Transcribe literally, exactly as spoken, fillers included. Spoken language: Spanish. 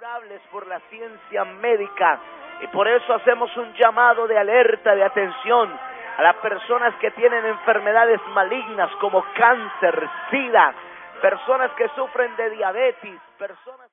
innumerables por la ciencia médica, y por eso hacemos un llamado de alerta, de atención a las personas que tienen enfermedades malignas como cáncer, sida, personas que sufren de diabetes, personas